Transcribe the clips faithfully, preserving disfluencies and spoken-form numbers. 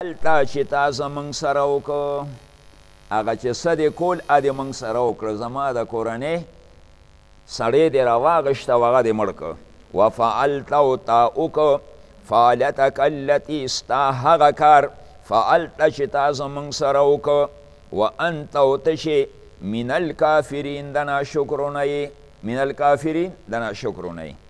هلته چې تا زموږ سره وکړه هغه چې څه دې کول ا دې موږ سره وکړه زما د کورنۍ سړی دې راواغېشته او هغه دې مړ کړه وفعلت او تا وکړه فعلتک التي ستا هغه کار فعلته چې تا زموږ سره وکړه وانت او ته چې من الکافرین د ناشکرونه یې من الکافرین د ناشکرونه یې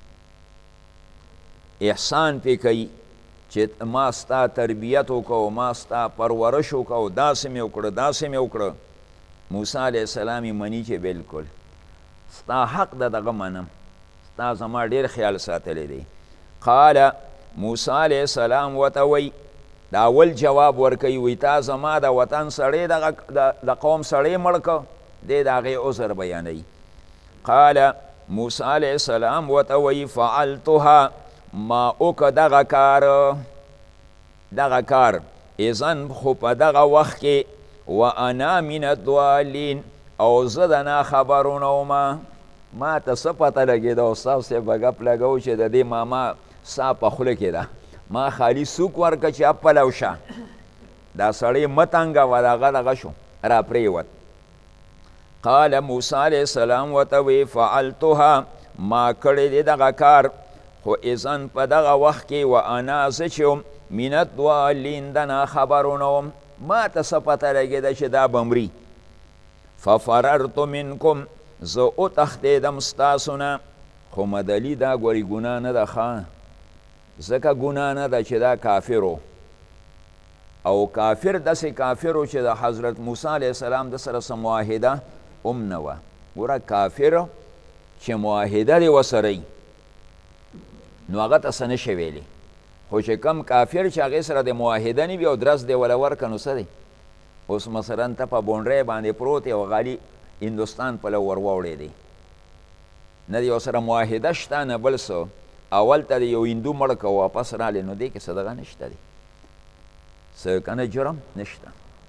احسان پې کوي چې ما ستا تربیت وکړو ما ستا پرورش وکړو داسې مې وکړه داسې مې وکړه موسی علیه السلام یې مني چې بلکل ستا حق ده دغه منم ستا زما ډېر خیال ساتلی دی قال موسی علیه السلام ورته وی د اول جواب ورکوي وی تا زما د وطن سړی د قوم سړی مړ که دی د هغې عذر بیانوي قال موسی علیه السلام ورته وی فعلتها ما اوکه دغه کار دغه کار اذن خو په دغه وخت کې وانا من الضالین او زه د ناخبرونه ومه ما ته څه پته لګېده استاد صاحب به ګپ لګو چې د دې ماما سا په خوله کې ده ما خالي سوک ورکه چې اپلو شه دا سړی متنګه و دغه دغه شو را پرېوت قال موسی علیه السلام ورته وی فعلتها ما کړی دی دغه کار خو اذن په دغه وخت کې و انا زه چې وم من الضالین د ناخبرونه وم ما ته څه پته لګېده چې دا به مري ففررت منکم زه وتښتېدم ستاسو نه خو مدلي دا ګورې ګناه نه ده ښه ځکه ګناه نه ده چې دا کافر و او کافر داسې کافر و چې د حضرت موسی علیه السلام د سره څه معاهده هم نه وه ګوره کافر چې معاهده دې ورسره نو هغه ته څه نشي ویلی خو چې کم کافر چې هغې سره د معاهده نه وي او درس دې وله ورکړه نو څه دی اوس مثلا ته په بونډرۍ باندې پروت یې او غالي هندوستان پلو ور واوړی دی نه د یو سره معاهده شته نه بل څه اول ته د یو هندو مړ که واپس رالی نو دې کې څه دغه نشته دی څه که نه جرم نشته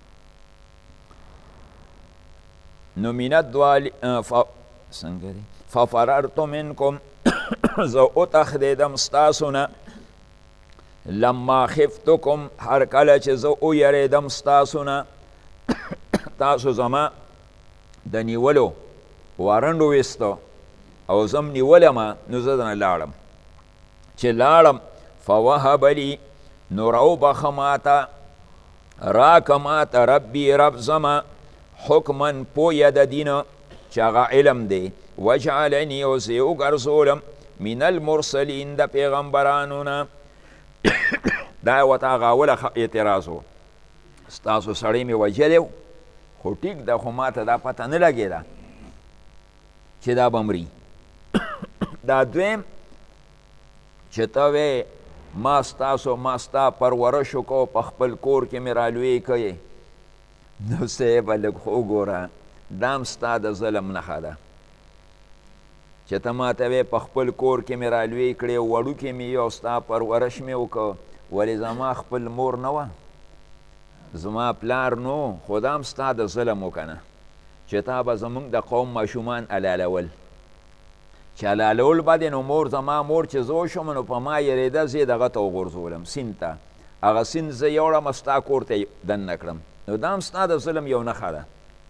نو من الضال څنګه دی ففررت منکم زه وتښتېدم ستاسو نه لما خفتکم هر کله چې زه ویرېدم ستاسو نه تاسو زما د نیولو وارنډ وویسته او زم نیولمه نو زه دنه لاړم چې لاړم فوهب لي نو راوبخه ماته راکه ماته ربي رب زما حکما پویه د دینه چې هغه علم دی وجعلني او زه یې وګرځولم من المرسلین د پیغمبرانو نه دا یې ورته هغه اوله اعتراض و ستاسو سړی مې وژلی و خو ټیک ده خو ما ته دا پته نه لګېده چې دا به مري دا دویم چې ته وې ما ستاسو ما ستا پرورش وکړو په خپل کور کې مې رالوی کړې نو صیبه لږ خو وګوره دا هم ستا د ظلم نښه ده چې ته ما ته وې په خپل کور کې مې رالوی کړې وړوکې مې یو ستا پرورش مې وکړه ولې زما خپل مور نه وه زما پلار نو خو دا هم ستا د ظلم وکنه چې تا به زموږ د قوم ماشومان علالول چې علالول به دې نو مور زما مور چې زه وشوم نو په ما یېرېده زه یې دغه ته وغورځولم سیند ته هغه سیند زه یوړم ستا کور ته دننه کړم نو دا هم ستا د ظلم یو نښه ده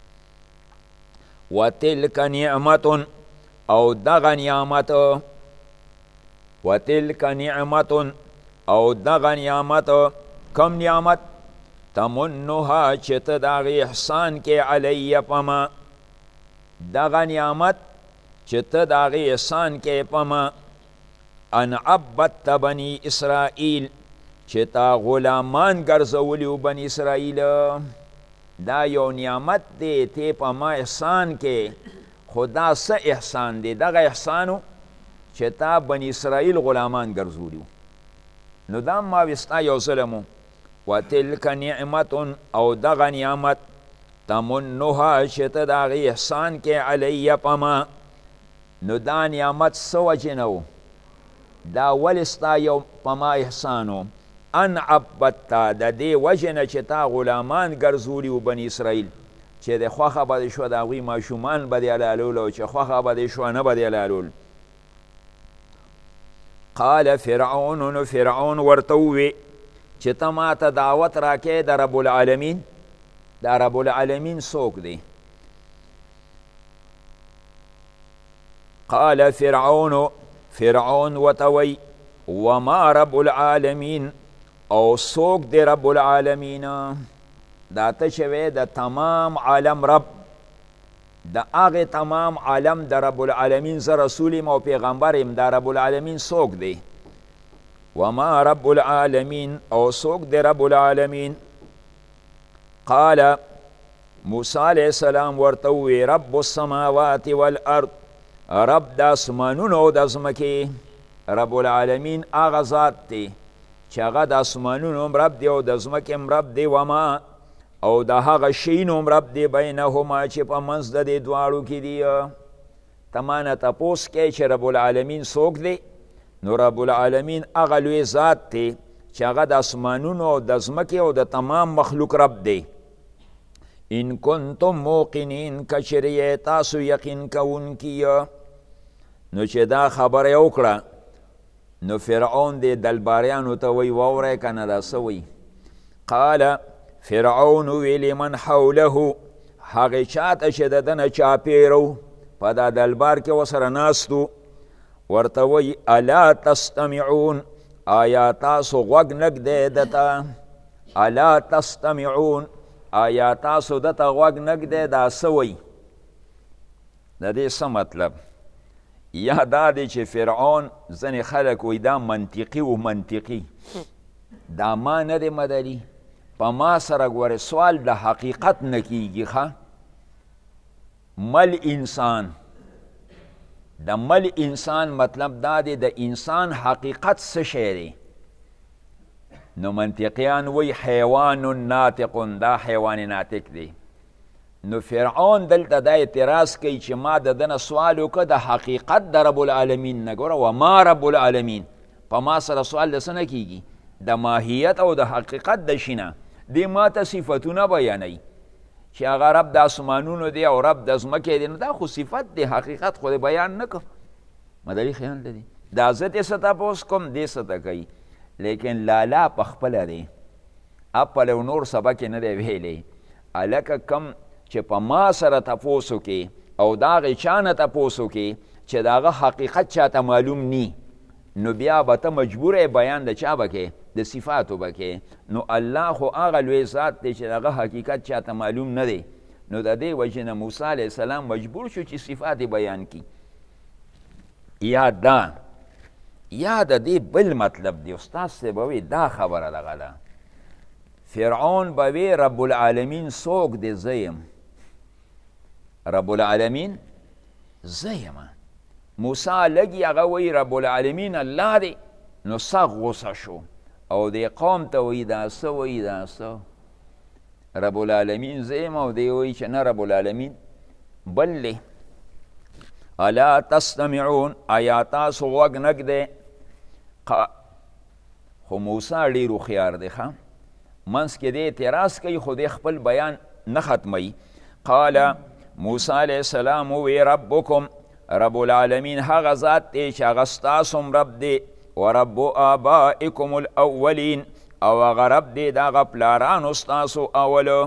وتلک نعمت او دغه نعمت وتلک نعمت او دغه نعمت کم نعمت تمنها چې ته د هغې احسان کې علیه په ما دغه نعمت چې ته د هغې احسان کې په ما ان عبدت بني اسرائیل چې تا غلامان ګرځولي و بني اسرائیل دا یو نعمت دی تی په ما احسان کې خو دا څه احسان دی دغه احسانو چې تا بني اسرائیل غلامان ګرځولي نو دا ما وستا یو ظلم وتلک نعمت او دغه نعمت تمنها چې ته د هغې احسان کې علیه په ما نو دا نعمت څه وجې نه و دا ولې ستا یو په ما احسان و ان عبدته د دې وجې نه چې تا غلامان ګرځولي و بني اسرائیل چې د خوښه به دې شوه د هغوی ماشومان به دې حلالول او چې خوښه به دې شوه نه به دې حلالول قال فرعون نو فرعون ورته ووی چې ته ما ته دعوت راکې د رب العالمین. دا رب العالمین څوک دی؟ قال فرعون، فرعون ورته وی وما رب العالمین، او څوک دی رب العالمین؟ دا ته چې وی د تمام عالم رب، د هغې تمام عالم د رب العالمین زه رسول یم او پیغمبر یم. دا رب العالمین څوک دی؟ وما رب العالمین، او څوک دی رب العالمین؟ قال موسی علیه السلام ورته ووی رب السماوات والارض، رب د اسمانونو او د ځمکې. رب العالمین هغه ذات دی چې هغه د اسمانونو هم رب دی او د ځمکې هم رب دی، وما او د هغه شیونو هم رب دی بینهما چې په منځ د دې دواړو کې دي. ته مانه تپوس کوې چې رب العالمین څوک دی؟ نو رب العالمین هغه لوی ذات دی چې هغه د اسمانونو او د ځمکې او د تمام مخلوق رب دی. ان کنتم موقنین، کچرې تاسو یقین کوونکي. نو چې دا خبره وکړه نو فرعون دې دلباریانو ته وی واورئ که نه دا څه وی؟ قال فرعون وی لمن حوله، هغې چاته چې د ده نه چاپېره په دا دلبار کې ورسره ناستو، ورته وی الا تستمعون، آیا تاسو غوږ نه ږدئ ده ته؟ الا تستمعون، آیا تاسو ده ته غوږ نه ږدئ؟ دا څه وی؟ د دې څه مطلب؟ یا دا دی چې فرعون ځینې خلک وی دا منطقي و منطقي، دا ما نه دی مدلي، په ما سره ګورې سوال د حقیقت نه کیږي. ښه مل انسان، د مل انسان مطلب دا دی د انسان حقیقت څه شی دی؟ نو منطقیان وی حیوان ناطق، دا حیوان ناطق دی. نو فرعون دلته دا اعتراض کوي چې ما د ده نه سوال وکړه د حقیقت د رب العالمین نه. ګوره وما رب العالمین، په ما سره سوال د څه نه کیږي؟ د ماهیت او د حقیقت د شي نه. دې ما ته صفتونه بیانوي چې هغه رب د اسمانونو دی او رب د ځمکې دی، نو دا خو صفت دی، حقیقت خو بیان نه کړ. مدلي خیال لري دا زه دې څه تپوس کوم، دې څه ته کوي، لیکن لالا په خپله دی، اپل او نور سبق یې نه دی ویلی. هلکه کم چې په ما سره تپوس وکړي او د هغې چا نه تپوس وکړي چې د هغه حقیقت چاته معلوم نی، نو بیا به ته مجبوره بیان د چا به کې؟ د صفاتو به کې. نو الله خو هغه لوی ذات دی چې د هغه حقیقت چاته معلوم نه دی. نو د دې وجې نه موسی علیه السلام مجبور شو چې صفات بیان کړي. یا دا یا د دې بل مطلب دی، استاد صاحب به وایي دا خبره دغه ده. فرعون به وی رب العالمین څوک دی؟ زه یم رب العالمین، زه یم. موسی لږي هغه وی رب العالمین الله دی، نو سخت غوسه شو او دې قوم ته وی دا څه وی؟ دا څه رب العالمین زه یم؟ او دی وی چې نه رب العالمین بل دی. الا تستمعون، آیا تاسو غوږ نه ږدئ؟ خو موسی ډېر هوښیار دی، ښه منځ کې دی اعتراض کوي خو دی خپل بیان نه ختموي. قال موسی علیه السلام وی ربکم، رب العالمین هغه ذات دی چې هغه ستاسو هم رب دی، و رب آبائکم الاولین، او هغه رب دی د هغه پلارانو ستاسو اولو.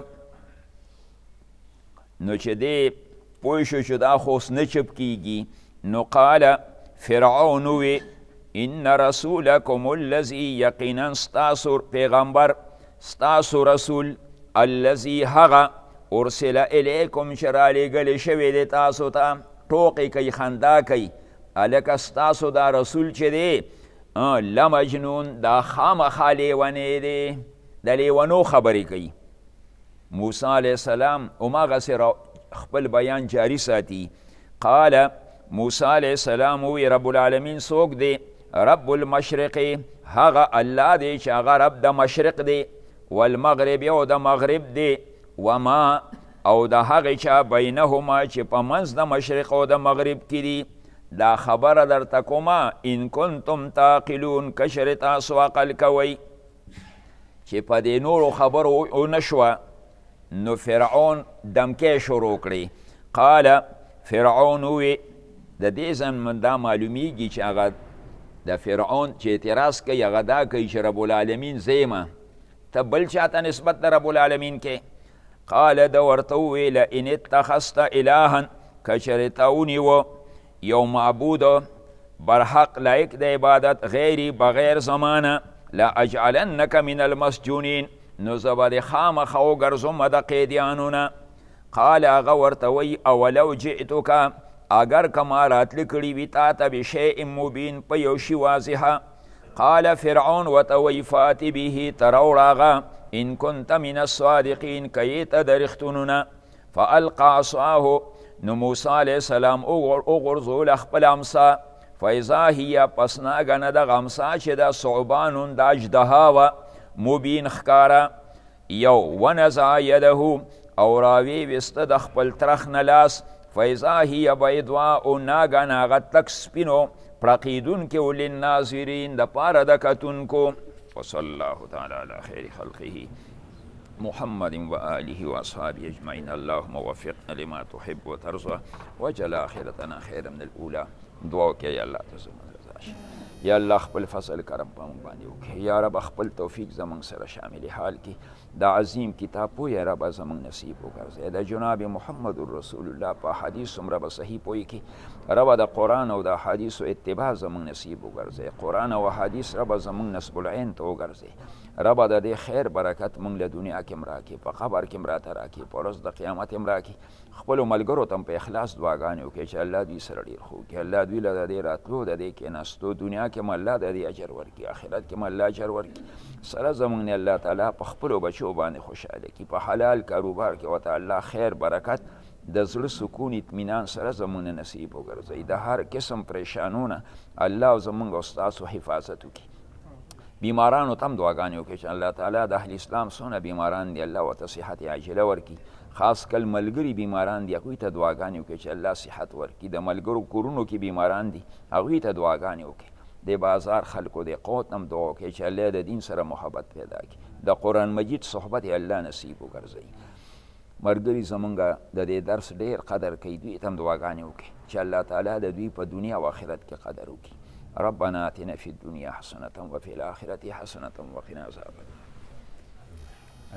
نو چې دی پوه شو چې دا خو اوس نه چپ کیږي، نو قال فرعون وی ان رسولکم الذی، یقینا ستاسو پیغمبر، ستاسو رسول، الذی هغه ارسل الیکم چې رالیږلی شوی دی تاسو ته. ټوقې کوي، خندا کوي، هلکه ستاسو دا رسول چې دی لمجنون، دا خامخا لیونی دی، د لیونو خبرې کوي. موسی علیه السلام هماغسې خپل بیان جاری ساتي. قال موسی علیه السلام وی رب العالمین څوک دی؟ رب المشرق، هغه الله دی چې هغه رب د مشرق دی، والمغرب او د مغرب دی، وما او د هغې چا بینهما چې په منځ د مشرق او د مغرب کې دي. دا خبره درته کومه ان کنتم تعقلون، کشر تاسو عقل کوئ. چې په دې نورو خبرو ونه شوه نو فرعون دمکې شروع کړي. قال فرعون وی، د دې ځن دا معلومیږي چې هغه د فرعون چې اعتراض کوي هغه دا کوي چې رب العالمین زه یم، ته بل چاته نسبت د رب العالمین کې قال ده ورته وویله ان اتخذت الها که چېرې تا ونیوه یو معبود برحق لایق د عبادت غیري بغیر زمانه لا اجعلنک من المسجونین نو زه به دې خامخا وګرځوم د قیدیانو نه قال هغه ورته وی اولو جئتک اگر که ما راتلې کړي وي تا ته بشیء مبین په یو شي واضحه قال فرعون ورته وی فات به ته راوړه هغه ان كنت من الصادقین که یې ته د رښتونو نه فالقى عصاه نو موسی علیه السلام وغورځول خپل امسا فاذا هي پس ناګنه دغه امسا چې د ثعبان د اژدها وه مبین ښکاره یو ونزع یده او راوی ویسته د خپل ترخ نه لاس فاذا هي بیضاء ناګنه هغه تک سپینو پړقیدونکې و للناظرین د پاره د کتونکو وصلی الله تعالی علی خیر خلقه محمد وآله وأصحابه أجمعين اللهم وفقنا لما تحب وترضى وجل آخرتنا خيرا من الأولى دعاك يا الله تزمن رضاش یا الله خپل فضل کرم په موږ باندې وکړي یا رب خپل توفیق زموږ سره شامل حال کړي دا عظیم کتاب پوه یا رب زموږ نصیب وګرځي د جناب محمد رسول الله په حدیث هم رب صحیح پوه کړي رب د قرآن او د حدیثو اتباع زموږ نصیب وګرځي قرآن او حدیث رب زموږ نصب العین ته وګرځي رب د دې خیر برکت موږ له دنیا کې هم راکړي په قبر کې هم راته راکړي په ورځ د قیامت هم راکړي خپلو ملګرو ته هم په اخلاص دعاګانې وکړي چې الله دوی سره ډېر ښه وکړي الله دوی له د دې راتلو د دې کېناستو دنیا کې هم الله د دې اجر ورکړي آخرت کې هم الله اجر ورکړي سره زموږ نه الله تعالی په خپلو بچو باندې خوشحاله کړي په حلال کاروبار کې ورته الله خیر برکت د زړه سکون اطمینان سره زموږ نصیب وګرځوي د هر قسم پریشانونه الله زموږ او ستاسو حفاظت وکړي بیمارانو ته هم دعاګانې وکړي چې الله تعالی د اهل اسلام څونه بیماران دي الله ورته صحت عاجله ورکړي خاص کل ملګري بیماران دي هغوی ته دعاګانې وکړي چې الله صحت ورکړي د ملګرو کورونو کې بیماران دي هغوی ته دعاګانې وکړي د بازار خلکو د قوت هم دعا وکړي چې الله د دین سره محبت پیدا کړي د قرآن مجید صحبت الله نصیب وګرځوي ملګري زمونږ د دې درس ډېر قدر کوي دوی ته هم دعاګانې وکړي چې الله تعالی د دوی په دنیا او آخرت کې قدر وکړي ربنا آتنا في الدنيا حسنة وفي الآخرة حسنة وقنا عذاب النار